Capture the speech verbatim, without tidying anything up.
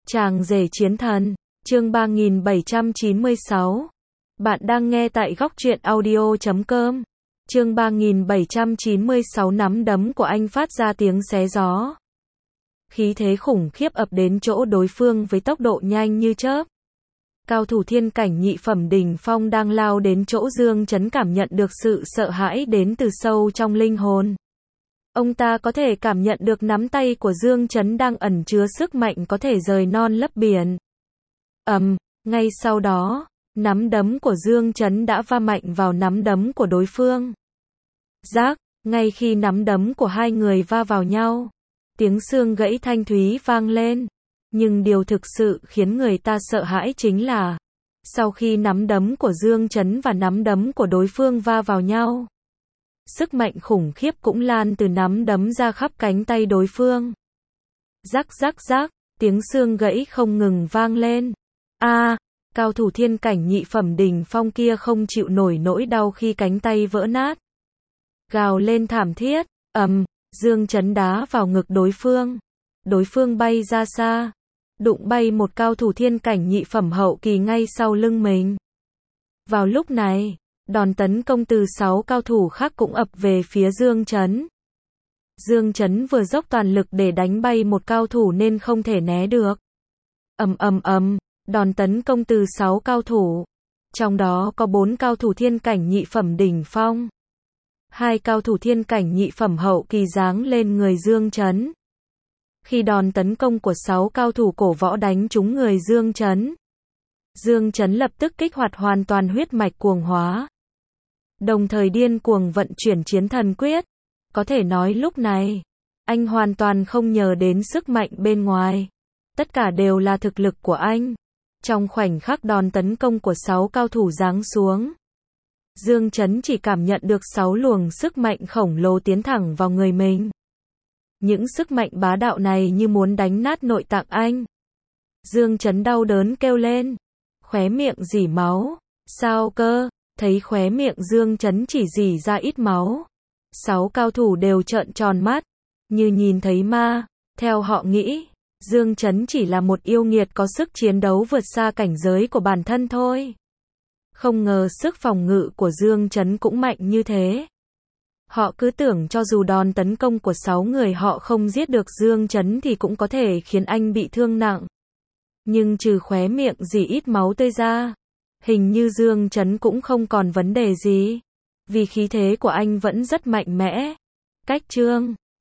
Chàng rể chiến thần, chương ba nghìn bảy trăm chín mươi sáu. Bạn đang nghe tại góc truyện audio chấm com. Chương ba nghìn bảy trăm chín mươi sáu. Nắm đấm của anh phát ra tiếng xé gió. Khí thế khủng khiếp ập đến chỗ đối phương với tốc độ nhanh như chớp. Cao thủ thiên cảnh nhị phẩm đỉnh phong đang lao đến chỗ Dương Chấn, cảm nhận được sự sợ hãi đến từ sâu trong linh hồn. Ông ta có thể cảm nhận được nắm tay của Dương Chấn đang ẩn chứa sức mạnh có thể rời non lấp biển. Ầm, ngay sau đó, nắm đấm của Dương Chấn đã va mạnh vào nắm đấm của đối phương. Rác, ngay khi nắm đấm của hai người va vào nhau, tiếng xương gãy thanh thúy vang lên. Nhưng điều thực sự khiến người ta sợ hãi chính là, sau khi nắm đấm của Dương Chấn và nắm đấm của đối phương va vào nhau, sức mạnh khủng khiếp cũng lan từ nắm đấm ra khắp cánh tay đối phương. Rắc rắc rắc, tiếng xương gãy không ngừng vang lên. A, à, cao thủ thiên cảnh nhị phẩm đỉnh phong kia không chịu nổi nỗi đau khi cánh tay vỡ nát. Gào lên thảm thiết, ầm, Dương Chấn đá vào ngực đối phương. Đối phương bay ra xa, đụng bay một cao thủ thiên cảnh nhị phẩm hậu kỳ ngay sau lưng mình. Vào lúc này, đòn tấn công từ sáu cao thủ khác cũng ập về phía Dương Chấn. Dương Chấn vừa dốc toàn lực để đánh bay một cao thủ nên không thể né được. Ầm ầm ầm, đòn tấn công từ sáu cao thủ, trong đó có bốn cao thủ thiên cảnh nhị phẩm đỉnh phong. Hai cao thủ thiên cảnh nhị phẩm hậu kỳ giáng lên người Dương Chấn. Khi đòn tấn công của sáu cao thủ cổ võ đánh trúng người Dương Chấn, Dương Chấn lập tức kích hoạt hoàn toàn huyết mạch cuồng hóa, đồng thời điên cuồng vận chuyển chiến thần quyết. Có thể nói lúc này, anh hoàn toàn không nhờ đến sức mạnh bên ngoài. Tất cả đều là thực lực của anh. Trong khoảnh khắc đòn tấn công của sáu cao thủ giáng xuống, Dương Chấn chỉ cảm nhận được sáu luồng sức mạnh khổng lồ tiến thẳng vào người mình. Những sức mạnh bá đạo này như muốn đánh nát nội tạng anh. Dương Chấn đau đớn kêu lên, khóe miệng rỉ máu. Sao cơ? Thấy khóe miệng Dương Chấn chỉ rỉ ra ít máu, sáu cao thủ đều trợn tròn mắt, như nhìn thấy ma. Theo họ nghĩ, Dương Chấn chỉ là một yêu nghiệt có sức chiến đấu vượt xa cảnh giới của bản thân thôi. Không ngờ sức phòng ngự của Dương Chấn cũng mạnh như thế. Họ cứ tưởng cho dù đòn tấn công của sáu người họ không giết được Dương Chấn thì cũng có thể khiến anh bị thương nặng. Nhưng trừ khóe miệng rỉ ít máu tươi ra, hình như Dương Chấn cũng không còn vấn đề gì, vì khí thế của anh vẫn rất mạnh mẽ. Cách chương